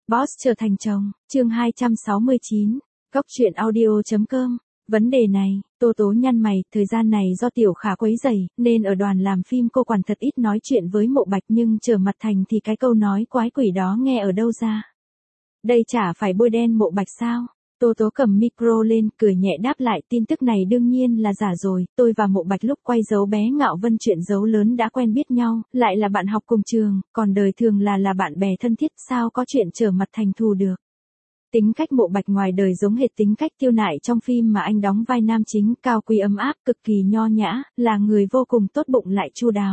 Boss trở thành chồng, chương 269, Cóc truyện audio.com. Vấn đề này, Tô Tố nhăn mày, thời gian này do Tiểu Khả quấy rầy, nên ở đoàn làm phim cô quản thật ít nói chuyện với Mộ Bạch, nhưng trở mặt thành thì cái câu nói quái quỷ đó nghe ở đâu ra. Đây chả phải bôi đen Mộ Bạch sao? Tô Tố cầm micro lên, cười nhẹ đáp lại, tin tức này đương nhiên là giả rồi, tôi và Mộ Bạch lúc quay Dấu Bé Ngạo Vân chuyện Dấu Lớn đã quen biết nhau, lại là bạn học cùng trường, còn đời thường là bạn bè thân thiết, sao có chuyện trở mặt thành thù được. Tính cách Mộ Bạch ngoài đời giống hệt tính cách Tiêu Nại trong phim mà anh đóng vai nam chính, cao quý ấm áp, cực kỳ nho nhã, là người vô cùng tốt bụng lại chu đáo.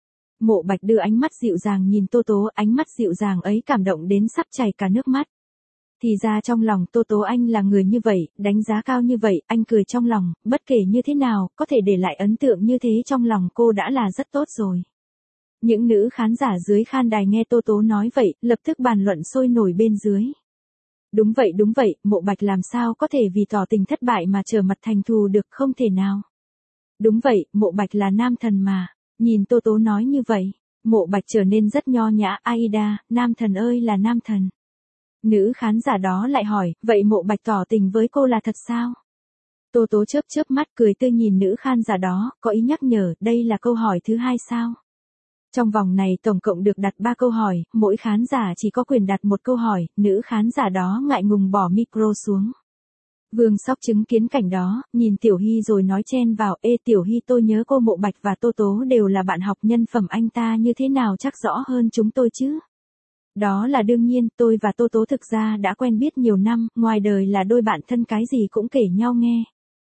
Mộ Bạch đưa ánh mắt dịu dàng nhìn Tô Tố, ánh mắt dịu dàng ấy cảm động đến sắp chảy cả nước mắt. Thì ra trong lòng Tô Tố anh là người như vậy, đánh giá cao như vậy, anh cười trong lòng, bất kể như thế nào, có thể để lại ấn tượng như thế trong lòng cô đã là rất tốt rồi. Những nữ khán giả dưới khan đài nghe Tô Tố nói vậy, lập tức bàn luận sôi nổi bên dưới. Đúng vậy, Mộ Bạch làm sao có thể vì tỏ tình thất bại mà trở mặt thành thù được, không thể nào. Đúng vậy, Mộ Bạch là nam thần mà. Nhìn Tô Tố nói như vậy, Mộ Bạch trở nên rất nho nhã, Aida, nam thần ơi là nam thần. Nữ khán giả đó lại hỏi, vậy Mộ Bạch tỏ tình với cô là thật sao? Tô Tố chớp mắt cười tươi nhìn nữ khán giả đó, có ý nhắc nhở, đây là câu hỏi thứ 2 sao? Trong vòng này tổng cộng được đặt 3 câu hỏi, mỗi khán giả chỉ có quyền đặt 1 câu hỏi, nữ khán giả đó ngại ngùng bỏ micro xuống. Vương Sóc chứng kiến cảnh đó, nhìn Tiểu Hy rồi nói chen vào, ê Tiểu Hy, tôi nhớ cô Mộ Bạch và Tô Tố đều là bạn học, nhân phẩm anh ta như thế nào chắc rõ hơn chúng tôi chứ. Đó là đương nhiên, tôi và Tô Tố thực ra đã quen biết nhiều năm, ngoài đời là đôi bạn thân, cái gì cũng kể nhau nghe.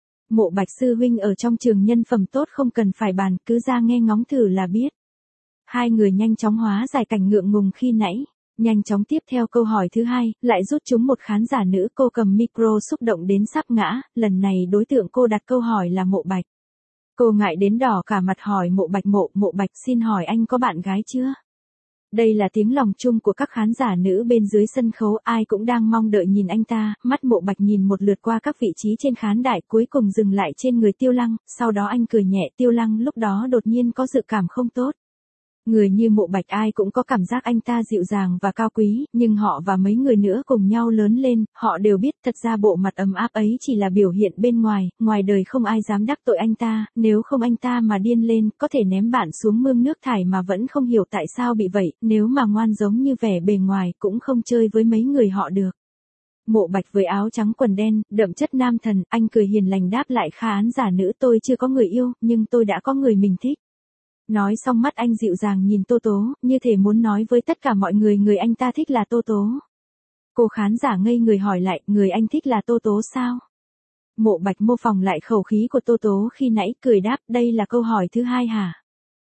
Mộ Bạch sư huynh ở trong trường nhân phẩm tốt không cần phải bàn, cứ ra nghe ngóng thử là biết. Hai người nhanh chóng hóa giải cảnh ngượng ngùng khi nãy, nhanh chóng tiếp theo câu hỏi thứ 2, lại rút trúng một khán giả nữ, cô cầm micro xúc động đến sắp ngã, lần này đối tượng cô đặt câu hỏi là Mộ Bạch. Cô ngại đến đỏ cả mặt hỏi Mộ Bạch, Mộ Bạch xin hỏi anh có bạn gái chưa? Đây là tiếng lòng chung của các khán giả nữ bên dưới sân khấu, ai cũng đang mong đợi nhìn anh ta, mắt Mộ Bạch nhìn một lượt qua các vị trí trên khán đài, cuối cùng dừng lại trên người Tiêu Lăng, sau đó anh cười nhẹ, Tiêu Lăng lúc đó đột nhiên có dự cảm không tốt. Người như Mộ Bạch ai cũng có cảm giác anh ta dịu dàng và cao quý, nhưng họ và mấy người nữa cùng nhau lớn lên, họ đều biết thật ra bộ mặt ấm áp ấy chỉ là biểu hiện bên ngoài, ngoài đời không ai dám đắc tội anh ta, nếu không anh ta mà điên lên, có thể ném bạn xuống mương nước thải mà vẫn không hiểu tại sao bị vậy, nếu mà ngoan giống như vẻ bề ngoài cũng không chơi với mấy người họ được. Mộ Bạch với áo trắng quần đen, đậm chất nam thần, anh cười hiền lành đáp lại khán giả nữ, tôi chưa có người yêu, nhưng tôi đã có người mình thích. Nói xong mắt anh dịu dàng nhìn Tô Tố, như thể muốn nói với tất cả mọi người người anh ta thích là Tô Tố. Cô khán giả ngây người hỏi lại, người anh thích là Tô Tố sao? Mộ Bạch mô phỏng lại khẩu khí của Tô Tố khi nãy, cười đáp, đây là câu hỏi thứ 2 hả?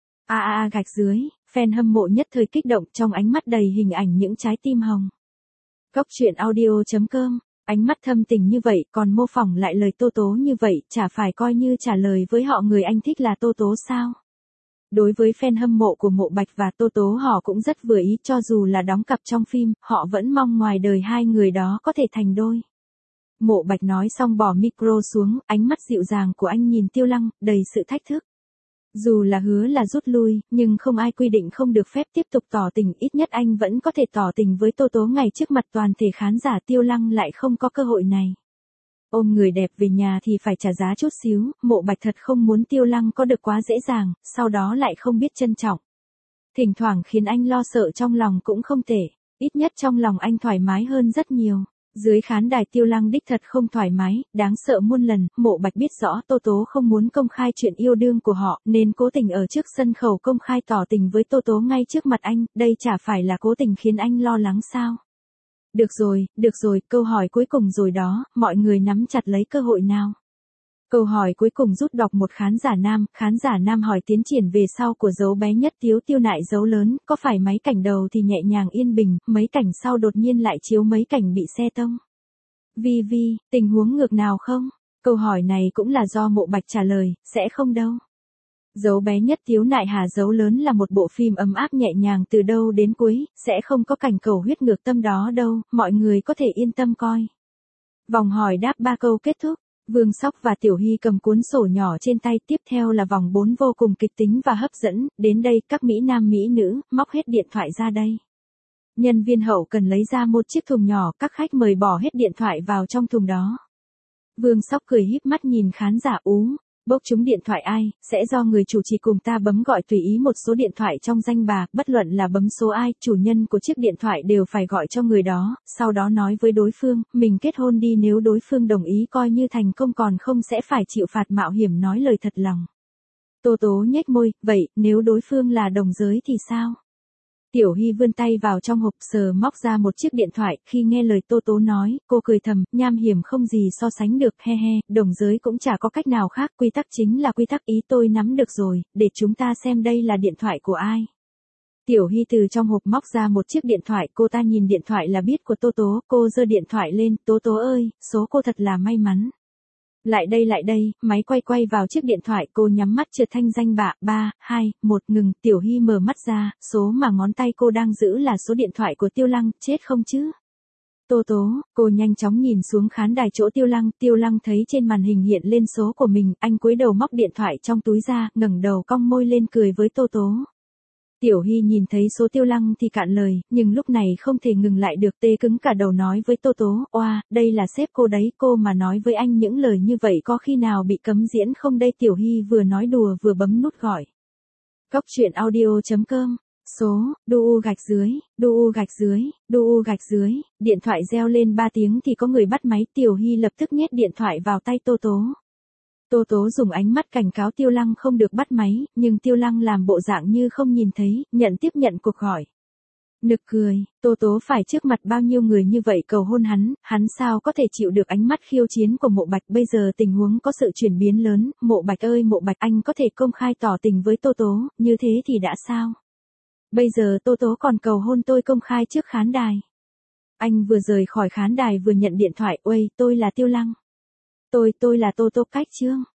Gạch dưới, fan hâm mộ nhất thời kích động, trong ánh mắt đầy hình ảnh những trái tim hồng. Cóc truyện audio.com, ánh mắt thâm tình như vậy, còn mô phỏng lại lời Tô Tố như vậy, chả phải coi như trả lời với họ người anh thích là Tô Tố sao? Đối với fan hâm mộ của Mộ Bạch và Tô Tố họ cũng rất vừa ý, cho dù là đóng cặp trong phim, họ vẫn mong ngoài đời hai người đó có thể thành đôi. Mộ Bạch nói xong bỏ micro xuống, ánh mắt dịu dàng của anh nhìn Tiêu Lăng, đầy sự thách thức. Dù là hứa là rút lui, nhưng không ai quy định không được phép tiếp tục tỏ tình, ít nhất anh vẫn có thể tỏ tình với Tô Tố ngay trước mặt toàn thể khán giả, Tiêu Lăng lại không có cơ hội này. Ôm người đẹp về nhà thì phải trả giá chút xíu, Mộ Bạch thật không muốn Tiêu Lăng có được quá dễ dàng, sau đó lại không biết trân trọng. Thỉnh thoảng khiến anh lo sợ trong lòng cũng không tệ, ít nhất trong lòng anh thoải mái hơn rất nhiều. Dưới khán đài Tiêu Lăng đích thật không thoải mái, đáng sợ muôn lần, Mộ Bạch biết rõ Tô Tố không muốn công khai chuyện yêu đương của họ, nên cố tình ở trước sân khấu công khai tỏ tình với Tô Tố ngay trước mặt anh, đây chả phải là cố tình khiến anh lo lắng sao? Được rồi, câu hỏi cuối cùng rồi đó, mọi người nắm chặt lấy cơ hội nào. Câu hỏi cuối cùng rút đọc một khán giả nam hỏi tiến triển về sau của Dấu Bé Nhất Tiếu Tiêu Nại Dấu Lớn, có phải mấy cảnh đầu thì nhẹ nhàng yên bình, mấy cảnh sau đột nhiên lại chiếu mấy cảnh bị xe tông? Tình huống ngược nào không? Câu hỏi này cũng là do Mộ Bạch trả lời, sẽ không đâu. Dấu Bé Nhất Tiếu Nại Hà Dấu Lớn là một bộ phim ấm áp nhẹ nhàng từ đầu đến cuối, sẽ không có cảnh cầu huyết ngược tâm đó đâu, mọi người có thể yên tâm coi. Vòng hỏi đáp 3 câu kết thúc, Vương Sóc và Tiểu Hy cầm cuốn sổ nhỏ trên tay, tiếp theo là vòng 4 vô cùng kịch tính và hấp dẫn, đến đây các mỹ nam mỹ nữ, móc hết điện thoại ra đây. Nhân viên hậu cần lấy ra một chiếc thùng nhỏ, các khách mời bỏ hết điện thoại vào trong thùng đó. Vương Sóc cười híp mắt nhìn khán giả bốc trúng điện thoại ai, sẽ do người chủ trì cùng ta bấm gọi tùy ý một số điện thoại trong danh bạ, bất luận là bấm số ai, chủ nhân của chiếc điện thoại đều phải gọi cho người đó, sau đó nói với đối phương, mình kết hôn đi, nếu đối phương đồng ý coi như thành công, còn không sẽ phải chịu phạt mạo hiểm nói lời thật lòng. Tô Tố nhếch môi, vậy, nếu đối phương là đồng giới thì sao? Tiểu Hy vươn tay vào trong hộp sờ móc ra một chiếc điện thoại, khi nghe lời Tô Tố nói, cô cười thầm, nham hiểm không gì so sánh được, he he, đồng giới cũng chả có cách nào khác, quy tắc chính là quy tắc, ý tôi nắm được rồi, để chúng ta xem đây là điện thoại của ai. Tiểu Hy từ trong hộp móc ra một chiếc điện thoại, cô ta nhìn điện thoại là biết của Tô Tố, cô giơ điện thoại lên, Tố Tố ơi, số cô thật là may mắn. Lại đây, máy quay vào chiếc điện thoại, cô nhắm mắt trượt thanh danh bạ, 3, 2, 1 ngừng, Tiểu Hy mở mắt ra, số mà ngón tay cô đang giữ là số điện thoại của Tiêu Lăng, chết không chứ? Tô Tố, cô nhanh chóng nhìn xuống khán đài chỗ Tiêu Lăng thấy trên màn hình hiện lên số của mình, anh cúi đầu móc điện thoại trong túi ra, ngẩng đầu cong môi lên cười với Tô Tố. Tiểu Hy nhìn thấy số Tiêu Lăng thì cạn lời, nhưng lúc này không thể ngừng lại được, tê cứng cả đầu nói với Tô Tố, oa, đây là sếp cô đấy, cô mà nói với anh những lời như vậy có khi nào bị cấm diễn không đây? Tiểu Hy vừa nói đùa vừa bấm nút gọi. Cóc truyện audio.com, số, đu gạch dưới, điện thoại reo lên 3 tiếng thì có người bắt máy, Tiểu Hy lập tức nhét điện thoại vào tay Tô Tố. Tô Tố dùng ánh mắt cảnh cáo Tiêu Lăng không được bắt máy, nhưng Tiêu Lăng làm bộ dạng như không nhìn thấy, tiếp nhận cuộc gọi. Nực cười, Tô Tố phải trước mặt bao nhiêu người như vậy cầu hôn hắn sao có thể chịu được ánh mắt khiêu chiến của Mộ Bạch, bây giờ tình huống có sự chuyển biến lớn, Mộ Bạch ơi Mộ Bạch, anh có thể công khai tỏ tình với Tô Tố, như thế thì đã sao? Bây giờ Tô Tố còn cầu hôn tôi công khai trước khán đài. Anh vừa rời khỏi khán đài vừa nhận điện thoại, uầy, tôi là Tiêu Lăng. Tôi là Tô Tô Cách Trương.